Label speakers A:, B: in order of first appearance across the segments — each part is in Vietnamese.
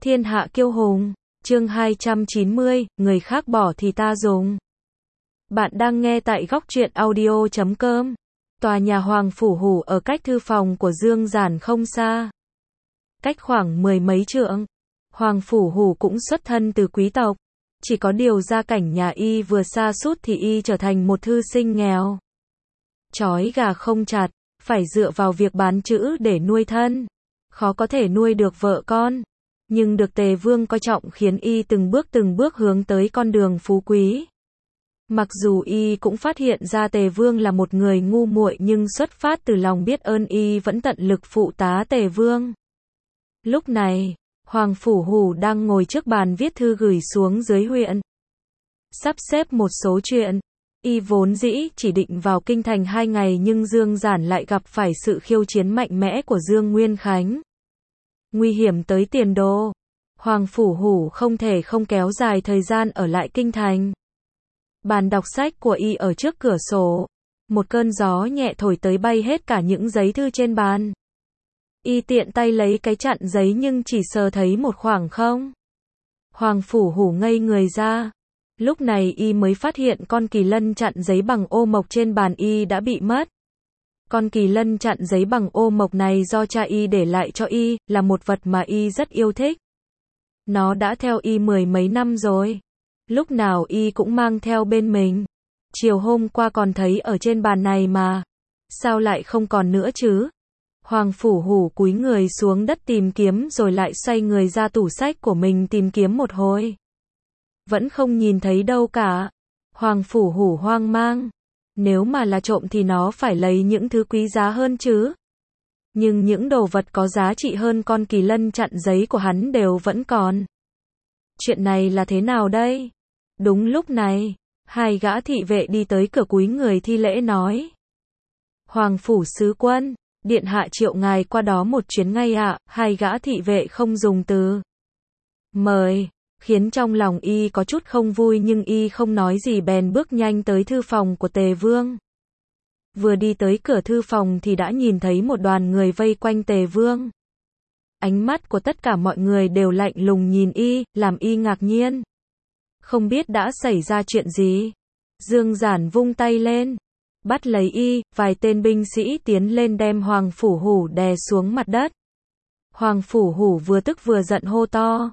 A: Thiên hạ kiêu hùng, chương 290, người khác bỏ thì ta dùng. Bạn đang nghe tại góc truyện audio.com. Tòa nhà Hoàng Phủ Hủ ở cách thư phòng của Dương Giản không xa. Cách khoảng mười mấy trượng. Hoàng Phủ Hủ cũng xuất thân từ quý tộc. Chỉ có điều gia cảnh nhà y vừa sa sút thì y trở thành một thư sinh nghèo. Trói gà không chặt, phải dựa vào việc bán chữ để nuôi thân. Khó có thể nuôi được vợ con. Nhưng được Tề Vương coi trọng khiến y từng bước hướng tới con đường phú quý. Mặc dù y cũng phát hiện ra Tề Vương là một người ngu muội nhưng xuất phát từ lòng biết ơn y vẫn tận lực phụ tá Tề Vương. Lúc này, Hoàng Phủ Hủ đang ngồi trước bàn viết thư gửi xuống dưới huyện. Sắp xếp một số chuyện. Y vốn dĩ chỉ định vào kinh thành 2 ngày nhưng Dương Giản lại gặp phải sự khiêu chiến mạnh mẽ của Dương Nguyên Khánh. Nguy hiểm tới tiền đồ. Hoàng Phủ Hủ không thể không kéo dài thời gian ở lại kinh thành. Bàn đọc sách của y ở trước cửa sổ. Một cơn gió nhẹ thổi tới bay hết cả những giấy thư trên bàn. Y tiện tay lấy cái chặn giấy nhưng chỉ sờ thấy một khoảng không. Hoàng Phủ Hủ ngây người ra. Lúc này y mới phát hiện con kỳ lân chặn giấy bằng ô mộc trên bàn y đã bị mất. Con kỳ lân chặn giấy bằng ô mộc này do cha y để lại cho y, là một vật mà y rất yêu thích. Nó đã theo y mười mấy năm rồi. Lúc nào y cũng mang theo bên mình. Chiều hôm qua còn thấy ở trên bàn này mà. Sao lại không còn nữa chứ? Hoàng Phủ Hủ cúi người xuống đất tìm kiếm rồi lại xoay người ra tủ sách của mình tìm kiếm một hồi. Vẫn không nhìn thấy đâu cả. Hoàng Phủ Hủ hoang mang. Nếu mà là trộm thì nó phải lấy những thứ quý giá hơn chứ. Nhưng những đồ vật có giá trị hơn con kỳ lân chặn giấy của hắn đều vẫn còn. Chuyện này là thế nào đây? Đúng lúc này, 2 gã thị vệ đi tới cửa cúi người thi lễ nói. Hoàng Phủ Sứ Quân, điện hạ triệu ngài qua đó một chuyến ngay ạ. 2 gã thị vệ không dùng từ mời, khiến trong lòng y có chút không vui nhưng y không nói gì bèn bước nhanh tới thư phòng của Tề Vương. Vừa đi tới cửa thư phòng thì đã nhìn thấy một đoàn người vây quanh Tề Vương. Ánh mắt của tất cả mọi người đều lạnh lùng nhìn y, làm y ngạc nhiên. Không biết đã xảy ra chuyện gì. Dương Giản vung tay lên, bắt lấy y, vài tên binh sĩ tiến lên đem Hoàng Phủ Hủ đè xuống mặt đất. Hoàng Phủ Hủ vừa tức vừa giận hô to.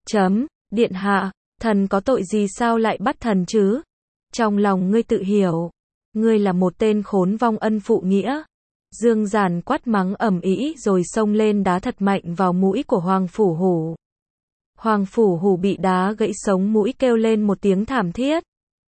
A: Điện hạ, thần có tội gì sao lại bắt thần chứ? Trong lòng ngươi tự hiểu. Ngươi là một tên khốn vong ân phụ nghĩa. Dương Giản quát mắng ầm ĩ rồi xông lên đá thật mạnh vào mũi của Hoàng Phủ Hủ. Hoàng Phủ Hủ bị đá gãy sống mũi kêu lên một tiếng thảm thiết.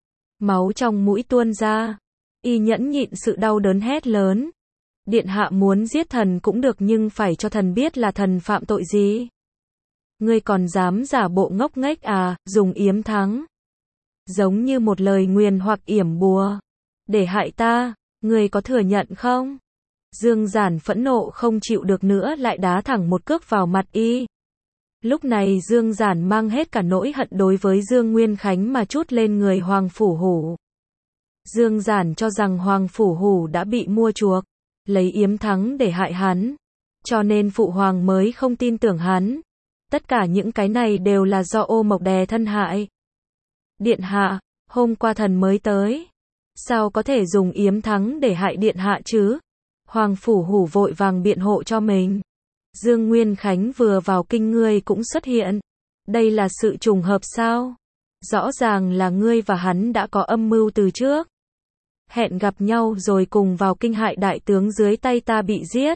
A: Máu trong mũi tuôn ra. Y nhẫn nhịn sự đau đớn hét lớn. Điện hạ muốn giết thần cũng được nhưng phải cho thần biết là thần phạm tội gì. Ngươi còn dám giả bộ ngốc nghếch à, dùng yếm thắng. Giống như một lời nguyền hoặc yểm bùa. Để hại ta, ngươi có thừa nhận không? Dương Giản phẫn nộ không chịu được nữa lại đá thẳng một cước vào mặt y. Lúc này Dương Giản mang hết cả nỗi hận đối với Dương Nguyên Khánh mà trút lên người Hoàng Phủ Hủ. Dương Giản cho rằng Hoàng Phủ Hủ đã bị mua chuộc, lấy yếm thắng để hại hắn. Cho nên Phụ Hoàng mới không tin tưởng hắn. Tất cả những cái này đều là do ô mộc đè thân hại. Điện hạ, hôm qua thần mới tới. Sao có thể dùng yếm thắng để hại điện hạ chứ? Hoàng Phủ Hủ vội vàng biện hộ cho mình. Dương Nguyên Khánh vừa vào kinh ngươi cũng xuất hiện. Đây là sự trùng hợp sao? Rõ ràng là ngươi và hắn đã có âm mưu từ trước. Hẹn gặp nhau rồi cùng vào kinh hại đại tướng dưới tay ta bị giết.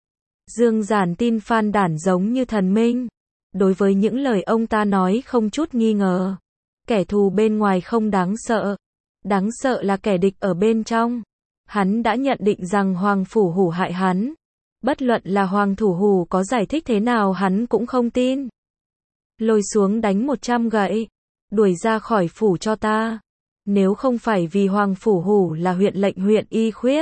A: Dương Giản tin Phan Đản giống như thần minh. Đối với những lời ông ta nói không chút nghi ngờ. Kẻ thù bên ngoài không đáng sợ. Đáng sợ là kẻ địch ở bên trong. Hắn đã nhận định rằng Hoàng Phủ Hủ hại hắn. Bất luận là Hoàng Thủ Hủ có giải thích thế nào hắn cũng không tin. Lôi xuống đánh 100 gậy. Đuổi ra khỏi phủ cho ta. Nếu không phải vì Hoàng Phủ Hủ là huyện lệnh huyện Y Khuyết.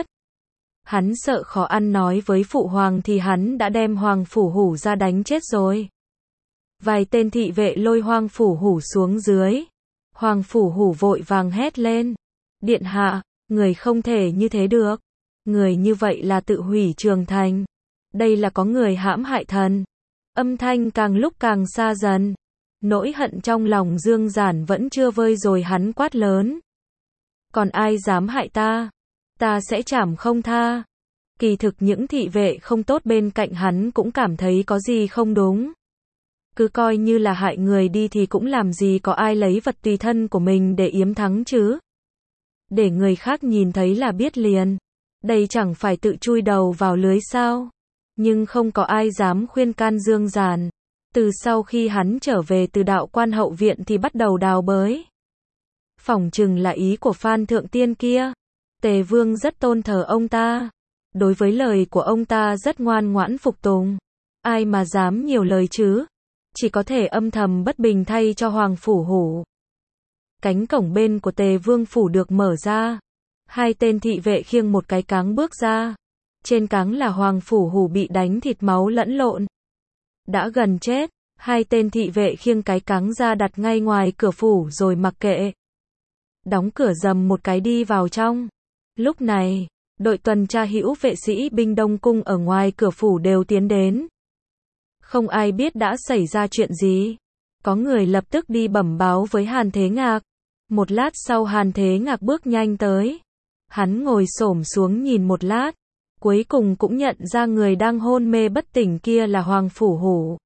A: Hắn sợ khó ăn nói với Phụ Hoàng thì hắn đã đem Hoàng Phủ Hủ ra đánh chết rồi. Vài tên thị vệ lôi Hoàng Phủ Hủ xuống dưới. Hoàng Phủ Hủ vội vàng hét lên. Điện hạ, người không thể như thế được. Người như vậy là tự hủy Trường Thành. Đây là có người hãm hại thần. Âm thanh càng lúc càng xa dần. Nỗi hận trong lòng Dương Giản vẫn chưa vơi rồi, hắn quát lớn. Còn ai dám hại ta? Ta sẽ trảm không tha. Kỳ thực những thị vệ không tốt bên cạnh hắn cũng cảm thấy có gì không đúng. Cứ coi như là hại người đi thì cũng làm gì có ai lấy vật tùy thân của mình để yếm thắng chứ. Để người khác nhìn thấy là biết liền. Đây chẳng phải tự chui đầu vào lưới sao? Nhưng không có ai dám khuyên can Dương Giản. Từ sau khi hắn trở về từ Đạo Quan hậu viện thì bắt đầu đào bới. Phỏng chừng là ý của Phan Thượng Tiên kia. Tề Vương rất tôn thờ ông ta. Đối với lời của ông ta rất ngoan ngoãn phục tùng. Ai mà dám nhiều lời chứ? Chỉ có thể âm thầm bất bình thay cho Hoàng Phủ Hủ. Cánh cổng bên của Tề Vương phủ được mở ra. Hai tên thị vệ khiêng một cái cáng bước ra. Trên cáng là Hoàng Phủ Hủ bị đánh thịt máu lẫn lộn. Đã gần chết, hai tên thị vệ khiêng cái cáng ra đặt ngay ngoài cửa phủ rồi mặc kệ. Đóng cửa rầm một cái đi vào trong. Lúc này, đội tuần tra hữu vệ sĩ binh Đông Cung ở ngoài cửa phủ đều tiến đến. Không ai biết đã xảy ra chuyện gì. Có người lập tức đi bẩm báo với Hàn Thế Ngạc. Một lát sau Hàn Thế Ngạc bước nhanh tới. Hắn ngồi xổm xuống nhìn một lát. Cuối cùng cũng nhận ra người đang hôn mê bất tỉnh kia là Hoàng Phủ Hủ.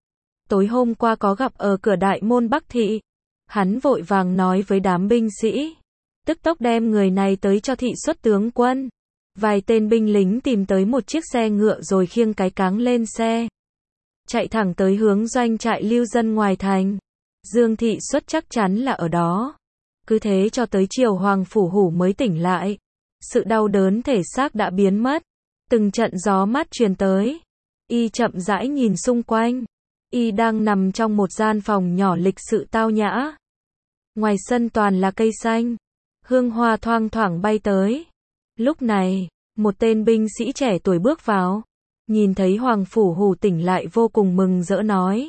A: Tối hôm qua có gặp ở cửa đại môn Bắc Thị. Hắn vội vàng nói với đám binh sĩ. Tức tốc đem người này tới cho thị xuất tướng quân. Vài tên binh lính tìm tới một chiếc xe ngựa rồi khiêng cái cáng lên xe. Chạy thẳng tới hướng doanh trại lưu dân ngoài thành. Dương Thị Xuất chắc chắn là ở đó. Cứ thế cho tới chiều Hoàng Phủ Hủ mới tỉnh lại. Sự đau đớn thể xác đã biến mất. Từng trận gió mát truyền tới. Y chậm rãi nhìn xung quanh. Y đang nằm trong một gian phòng nhỏ lịch sự tao nhã. Ngoài sân toàn là cây xanh. Hương hoa thoang thoảng bay tới. Lúc này, một tên binh sĩ trẻ tuổi bước vào. Nhìn thấy Hoàng Phủ Hủ tỉnh lại vô cùng mừng rỡ nói.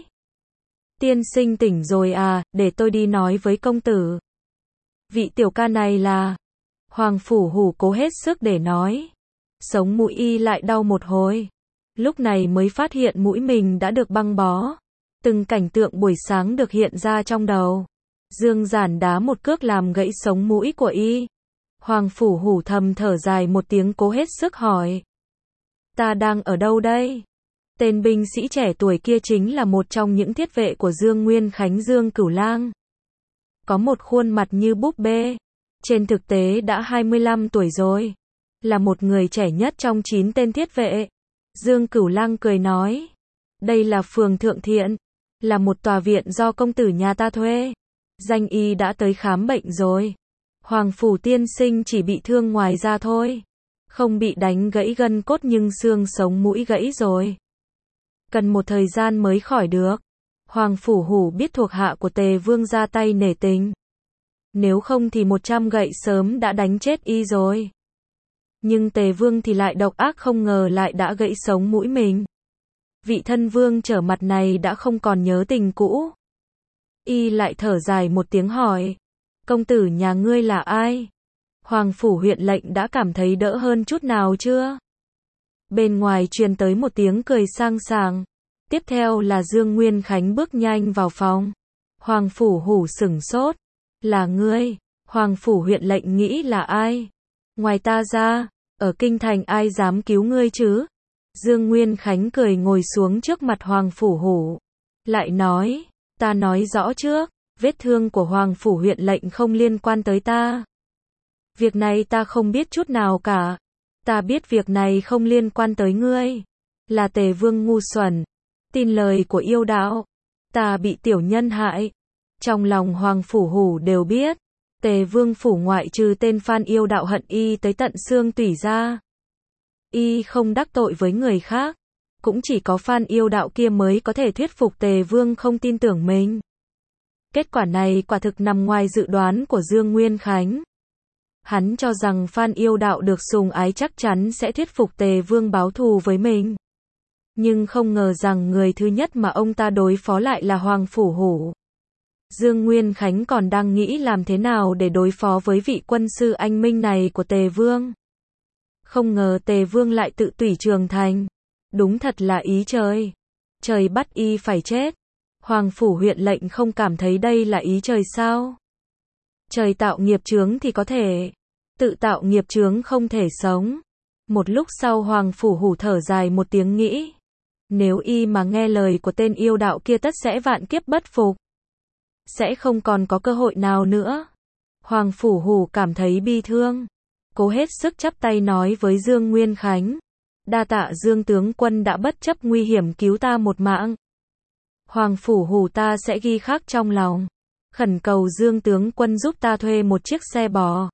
A: Tiên sinh tỉnh rồi à, để tôi đi nói với công tử. Vị tiểu ca này là... Hoàng Phủ Hủ cố hết sức để nói. Sống mũi y lại đau một hồi. Lúc này mới phát hiện mũi mình đã được băng bó. Từng cảnh tượng buổi sáng được hiện ra trong đầu. Dương Giản đá một cước làm gãy sống mũi của y. Hoàng Phủ Hủ thầm thở dài một tiếng cố hết sức hỏi. Ta đang ở đâu đây? Tên binh sĩ trẻ tuổi kia chính là một trong những thiết vệ của Dương Nguyên Khánh Dương Cửu Lang. Có một khuôn mặt như búp bê. Trên thực tế đã 25 tuổi rồi. Là một người trẻ nhất trong 9 tên thiết vệ. Dương Cửu Lang cười nói. Đây là phường Thượng Thiện. Là một tòa viện do công tử nhà ta thuê. Danh y đã tới khám bệnh rồi. Hoàng Phủ tiên sinh chỉ bị thương ngoài da thôi. Không bị đánh gãy gân cốt nhưng xương sống mũi gãy rồi. Cần một thời gian mới khỏi được. Hoàng Phủ Hủ biết thuộc hạ của Tề Vương ra tay nể tình. Nếu không thì 100 gậy sớm đã đánh chết y rồi. Nhưng Tề Vương thì lại độc ác, không ngờ lại đã gãy sống mũi mình. Vị thân vương trở mặt này đã không còn nhớ tình cũ. Y lại thở dài một tiếng hỏi. Công tử nhà ngươi là ai? Hoàng Phủ huyện lệnh đã cảm thấy đỡ hơn chút nào chưa? Bên ngoài truyền tới một tiếng cười sang sảng. Tiếp theo là Dương Nguyên Khánh bước nhanh vào phòng. Hoàng Phủ Hủ sửng sốt. Là ngươi? Hoàng Phủ huyện lệnh nghĩ là ai? Ngoài ta ra, ở kinh thành ai dám cứu ngươi chứ? Dương Nguyên Khánh cười ngồi xuống trước mặt Hoàng Phủ Hủ. Lại nói, ta nói rõ trước, vết thương của Hoàng Phủ huyện lệnh không liên quan tới ta. Việc này ta không biết chút nào cả. Ta biết việc này không liên quan tới ngươi. Là Tề Vương ngu xuẩn. Tin lời của yêu đạo. Ta bị tiểu nhân hại. Trong lòng Hoàng Phủ Hủ đều biết. Tề Vương phủ ngoại trừ tên Phan yêu đạo hận y tới tận xương tủy ra. Y không đắc tội với người khác. Cũng chỉ có Phan yêu đạo kia mới có thể thuyết phục Tề Vương không tin tưởng mình. Kết quả này quả thực nằm ngoài dự đoán của Dương Nguyên Khánh. Hắn cho rằng Phan yêu đạo được sủng ái chắc chắn sẽ thuyết phục Tề Vương báo thù với mình. Nhưng không ngờ rằng người thứ nhất mà ông ta đối phó lại là Hoàng Phủ Hủ. Dương Nguyên Khánh còn đang nghĩ làm thế nào để đối phó với vị quân sư anh minh này của Tề Vương. Không ngờ Tề Vương lại tự tủy trường thành. Đúng thật là ý trời. Trời bắt y phải chết. Hoàng phủ huyện lệnh không cảm thấy đây là ý trời sao? Trời tạo nghiệp chướng thì có thể, tự tạo nghiệp chướng không thể sống. Một lúc sau Hoàng phủ hủ thở dài một tiếng nghĩ, nếu y mà nghe lời của tên yêu đạo kia tất sẽ vạn kiếp bất phục, sẽ không còn có cơ hội nào nữa. Hoàng phủ hủ cảm thấy bi thương, cố hết sức chắp tay nói với Dương Nguyên Khánh, đa tạ Dương tướng quân đã bất chấp nguy hiểm cứu ta một mạng. Hoàng phủ hủ ta sẽ ghi khắc trong lòng, khẩn cầu Dương tướng quân giúp ta thuê một chiếc xe bò,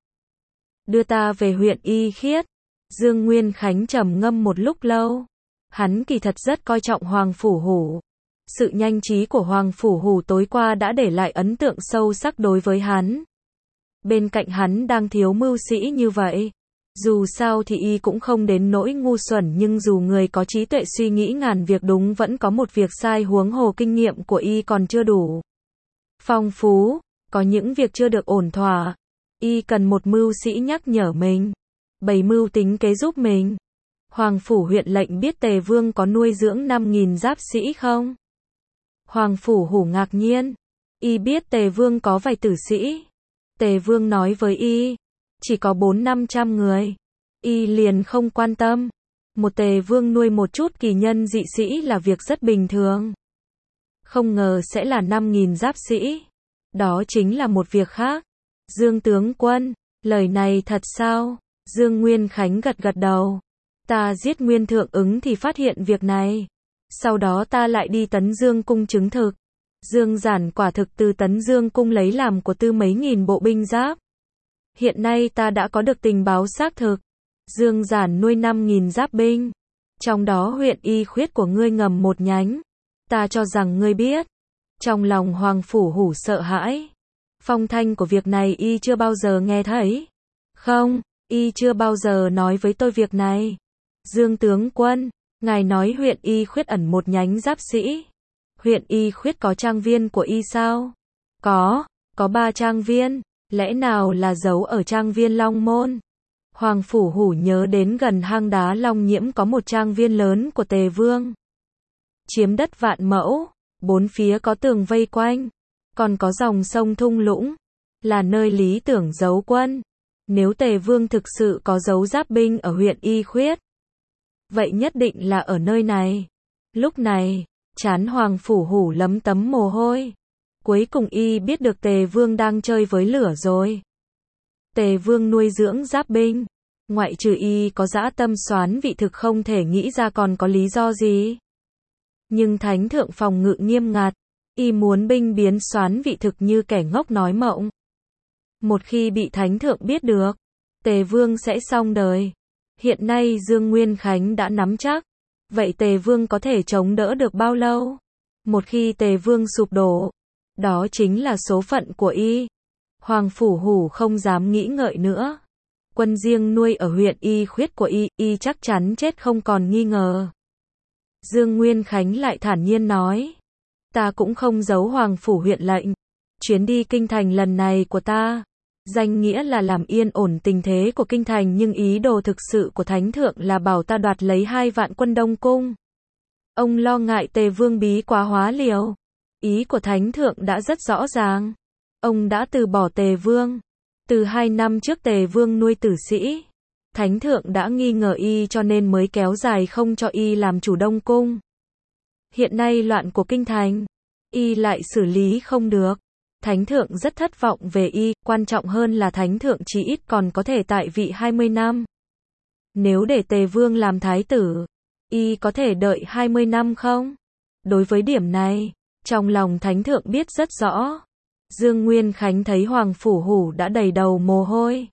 A: đưa ta về huyện Y Khiết. Dương Nguyên Khánh trầm ngâm một lúc lâu, hắn kỳ thật rất coi trọng Hoàng phủ hủ. Sự nhanh trí của Hoàng phủ hủ tối qua đã để lại ấn tượng sâu sắc đối với hắn. Bên cạnh hắn đang thiếu mưu sĩ như vậy. Dù sao thì y cũng không đến nỗi ngu xuẩn, nhưng dù người có trí tuệ suy nghĩ ngàn việc đúng vẫn có một việc sai, huống hồ kinh nghiệm của y còn chưa đủ phong phú, có những việc chưa được ổn thỏa. Y cần một mưu sĩ nhắc nhở mình, bày mưu tính kế giúp mình. Hoàng phủ huyện lệnh biết Tề Vương có nuôi dưỡng 5.000 giáp sĩ không? Hoàng phủ hủ ngạc nhiên. Y biết Tề Vương có vài tử sĩ. Tề Vương nói với y, chỉ có 400-500 người. Y liền không quan tâm. Một Tề Vương nuôi một chút kỳ nhân dị sĩ là việc rất bình thường. Không ngờ sẽ là 5.000 giáp sĩ. Đó chính là một việc khác. Dương tướng quân, lời này thật sao? Dương Nguyên Khánh gật gật đầu. Ta giết Nguyên Thượng Ứng thì phát hiện việc này. Sau đó ta lại đi Tấn Dương cung chứng thực. Dương Giản quả thực từ Tấn Dương cung lấy làm của tư mấy nghìn bộ binh giáp. Hiện nay ta đã có được tình báo xác thực. Dương Giản nuôi 5.000 giáp binh. Trong đó huyện Y Khuyết của ngươi ngầm một nhánh. Ta cho rằng ngươi biết. Trong lòng Hoàng phủ hủ sợ hãi. Phong thanh của việc này y chưa bao giờ nghe thấy. Không, y chưa bao giờ nói với tôi việc này. Dương tướng quân, ngài nói huyện Y Khuyết ẩn một nhánh giáp sĩ. Huyện Y Khuyết có trang viên của y sao? Có 3 trang viên. Lẽ nào là giấu ở trang viên Long Môn? Hoàng phủ hủ nhớ đến gần hang đá Long Nhiễm có một trang viên lớn của Tề Vương. Chiếm đất vạn mẫu, 4 phía có tường vây quanh, còn có dòng sông thung lũng, là nơi lý tưởng giấu quân. Nếu Tề Vương thực sự có giấu giáp binh ở huyện Y Khuyết, vậy nhất định là ở nơi này. Lúc này, trán Hoàng phủ hủ lấm tấm mồ hôi. Cuối cùng y biết được Tề Vương đang chơi với lửa rồi. Tề Vương nuôi dưỡng giáp binh, ngoại trừ y có dã tâm soán vị thực không thể nghĩ ra còn có lý do gì. Nhưng thánh thượng phòng ngự nghiêm ngặt, y muốn binh biến soán vị thực như kẻ ngốc nói mộng. Một khi bị thánh thượng biết được, Tề Vương sẽ xong đời. Hiện nay Dương Nguyên Khánh đã nắm chắc, vậy Tề Vương có thể chống đỡ được bao lâu? Một khi Tề Vương sụp đổ, đó chính là số phận của y. Hoàng phủ hủ không dám nghĩ ngợi nữa. Quân riêng nuôi ở huyện Y Khuyết của y chắc chắn chết không còn nghi ngờ. Dương Nguyên Khánh lại thản nhiên nói, ta cũng không giấu Hoàng phủ huyện lệnh. Chuyến đi kinh thành lần này của ta, danh nghĩa là làm yên ổn tình thế của kinh thành, nhưng ý đồ thực sự của thánh thượng là bảo ta đoạt lấy 2 vạn quân Đông cung. Ông lo ngại Tề Vương bí quá hóa liều. Ý của thánh thượng đã rất rõ ràng. Ông đã từ bỏ Tề Vương. Từ 2 năm trước Tề Vương nuôi tử sĩ, thánh thượng đã nghi ngờ y cho nên mới kéo dài không cho y làm chủ Đông cung. Hiện nay loạn của kinh thành, y lại xử lý không được. Thánh thượng rất thất vọng về y, quan trọng hơn là thánh thượng chỉ ít còn có thể tại vị 20 năm. Nếu để Tề Vương làm thái tử, y có thể đợi 20 năm không? Đối với điểm này, trong lòng thánh thượng biết rất rõ. Dương Nguyên Khánh thấy Hoàng phủ hủ đã đầy đầu mồ hôi.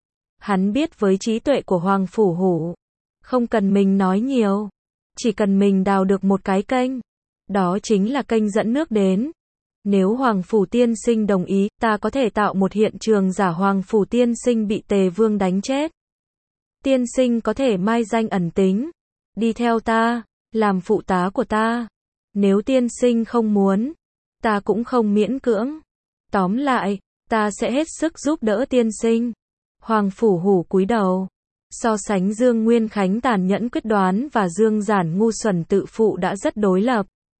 A: Hắn biết với trí tuệ của Hoàng phủ hủ, không cần mình nói nhiều, chỉ cần mình đào được một cái kênh, đó chính là kênh dẫn nước đến. Nếu Hoàng phủ tiên sinh đồng ý, ta có thể tạo một hiện trường giả Hoàng phủ tiên sinh bị Tề Vương đánh chết. Tiên sinh có thể mai danh ẩn tính, đi theo ta, làm phụ tá của ta. Nếu tiên sinh không muốn, ta cũng không miễn cưỡng. Tóm lại, ta sẽ hết sức giúp đỡ tiên sinh. Hoàng phủ hủ cúi đầu. So sánh Dương Nguyên Khánh tàn nhẫn quyết đoán và Dương Giản ngu xuẩn tự phụ đã rất đối lập.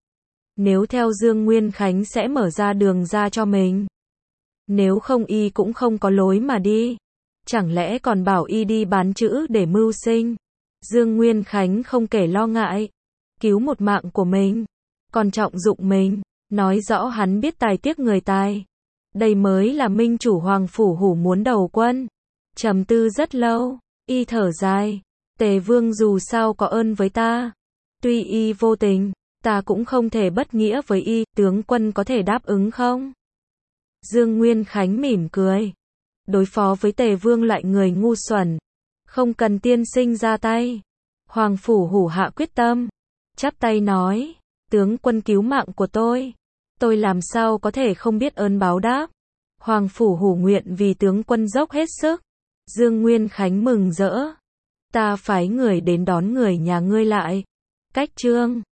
A: Nếu theo Dương Nguyên Khánh sẽ mở ra đường ra cho mình. Nếu không y cũng không có lối mà đi. Chẳng lẽ còn bảo y đi bán chữ để mưu sinh. Dương Nguyên Khánh không kể lo ngại. Cứu một mạng của mình. Còn trọng dụng mình. Nói rõ hắn biết tài tiếc người tài. Đây mới là minh chủ Hoàng Phủ Hủ muốn đầu quân. Trầm tư rất lâu. Y thở dài. Tề Vương dù sao có ơn với ta. Tuy y vô tình, ta cũng không thể bất nghĩa với y. Tướng quân có thể đáp ứng không? Dương Nguyên Khánh mỉm cười. Đối phó với Tề Vương loại người ngu xuẩn. Không cần tiên sinh ra tay. Hoàng Phủ Hủ hạ quyết tâm. Chắp tay nói. Tướng quân cứu mạng của tôi làm sao có thể không biết ơn báo đáp. Hoàng Phủ Hủ nguyện vì tướng quân dốc hết sức. Dương Nguyên Khánh mừng rỡ. Ta phái người đến đón người nhà ngươi lại. Cách trương.